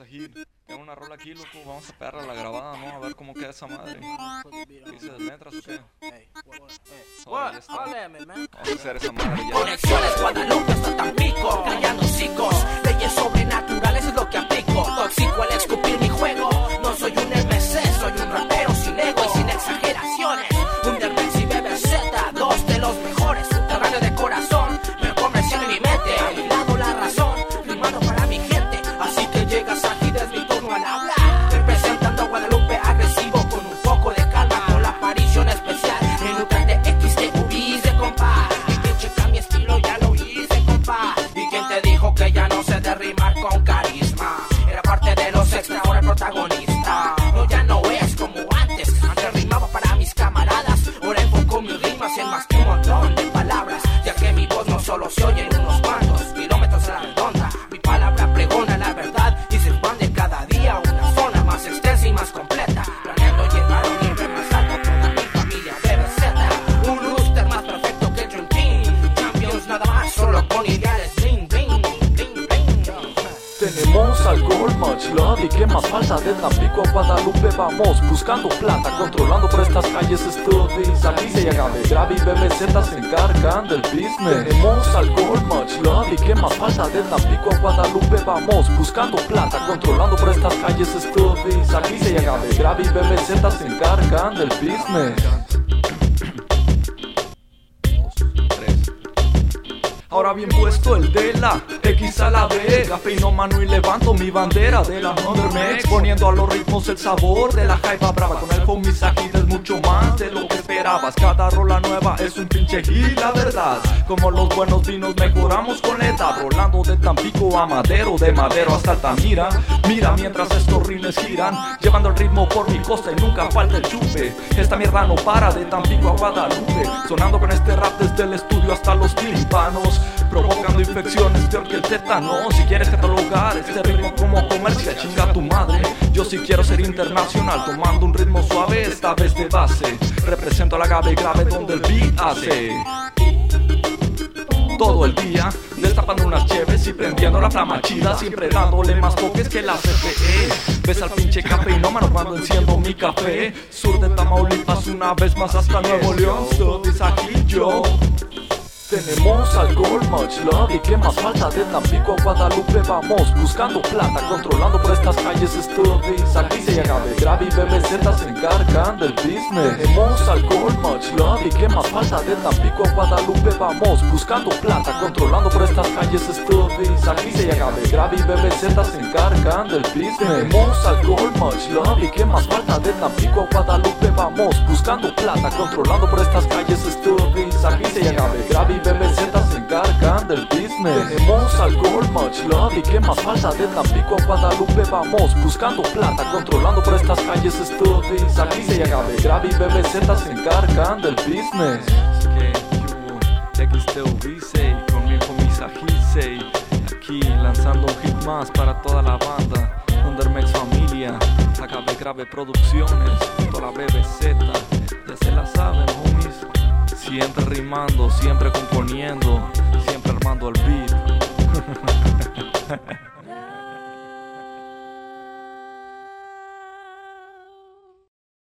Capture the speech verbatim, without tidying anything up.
Sajid. Tengo una rola aquí, loco. Vamos a pegarla a la grabada, ¿no? A ver cómo queda esa madre. ¿Dices letras o qué? Oh, ahí está. Vamos a hacer esa madre ya. Conexiones Guadalupe hasta Tampico, callando hocicos. Leyes sobrenaturales es lo que aplico. Tóxico al escupir mi juego. No soy un M C, soy un rapero sin ego y sin exageraciones. Undermex y B B Z, dos de los mejores. Subterráneo de corazón, me conversión en mi mente. A mi lado la razón, rimando para mi gente. Así que llegas aquí, es mi turno al hablar. Representando a Guadalupe agresivo con un poco de calma. Con la aparición especial en lugar de X T U hice, compa. Y quien checa mi estilo ya lo hice, compa. Y quien te dijo que ya no sé de rimar con carisma. Era parte de los extra, ahora el protagonista. No, ya no es como antes. Antes rimaba para mis camaradas. Ahora enfoco mis rimas en más que un montón de palabras. Ya que mi voz no solo se oye en unos cuantos kilómetros a la redonda. Mi palabra pregona la verdad y se expande cada día a una zona más extensa y más completa. Planeando llegar a un nivel más alto toda mi familia B B Z. Un rooster más perfecto que Dream Team. Champions nada más, solo con ideales. Bling, bling, bling, bling. Tenemos alcohol, much love y qué más falta. De Tampico a Guadalupe vamos buscando plata, controlando por estas calles studies. Aquí se llega de Grave y B B Z se encargan del business. Tenemos alcohol, much love y qué más falta. De Tampico a Guadalupe vamos buscando plata, controlando por estas calles studies. Aquí se llega de Grave y B B Z se encargan del business. Ahora bien puesto el de la X a la B, cafeíno mano y levanto mi bandera de la Undermex, poniendo a los ritmos el sabor de la jaiba brava. Con el flow mi Sajid es mucho más de lo que esperabas. Cada rola nueva es un pinche hit, la verdad. Como los buenos vinos mejoramos con la edad. Rolando de Tampico a Madero, de Madero hasta Altamira. Mira mientras estos rines giran, llevando el ritmo por mi costa y nunca falta el chupe. Esta mierda no para de Tampico a Guadalupe, sonando con este rap desde el estudio hasta los tímpanos, provocando infecciones peor que el tétano. Si quieres catalogar este ritmo como comercial, chinga tu madre. Yo sí quiero ser internacional, tomando un ritmo suave, esta vez de base. Represento a la grave grave donde el beat hace todo el día, destapando unas cheves y prendiendo la flama chida, siempre dándole más toques que la C P E. Ves al pinche cafeínómano cuando enciendo mi café. Sur de Tamaulipas una vez más hasta Nuevo León. Studies aquí yo. Tenemos alcohol, much love y qué más falta. De Tampico a Guadalupe vamos buscando plata, controlando por estas calles studies. Aquí se llega de Grave y B B Z se encargan del business. Tenemos alcohol, much love y qué más falta. De Tampico a Guadalupe vamos buscando plata, controlando por estas calles studies. Aquí se llega de Grave y B B Z se encargan del business. Tenemos alcohol, much love y qué más falta. De Tampico a Guadalupe vamos buscando plata, controlando por estas calles studies. Aquí se llega de Grave y B B Z se encargan del business. Tenemos alcohol, much love y qué más falta. De Tampico a Guadalupe vamos buscando plata, controlando por estas calles studies. Aquí se llega de Grave y B B Z se encargan del business. Que X T U hice conmigo mi Sajid, aquí lanzando un hit más para toda la banda Undermex familia, Grave Grave Producciones, toda la B B Z, ya se la saben homies. Siempre rimando, siempre componiendo, siempre armando el beat.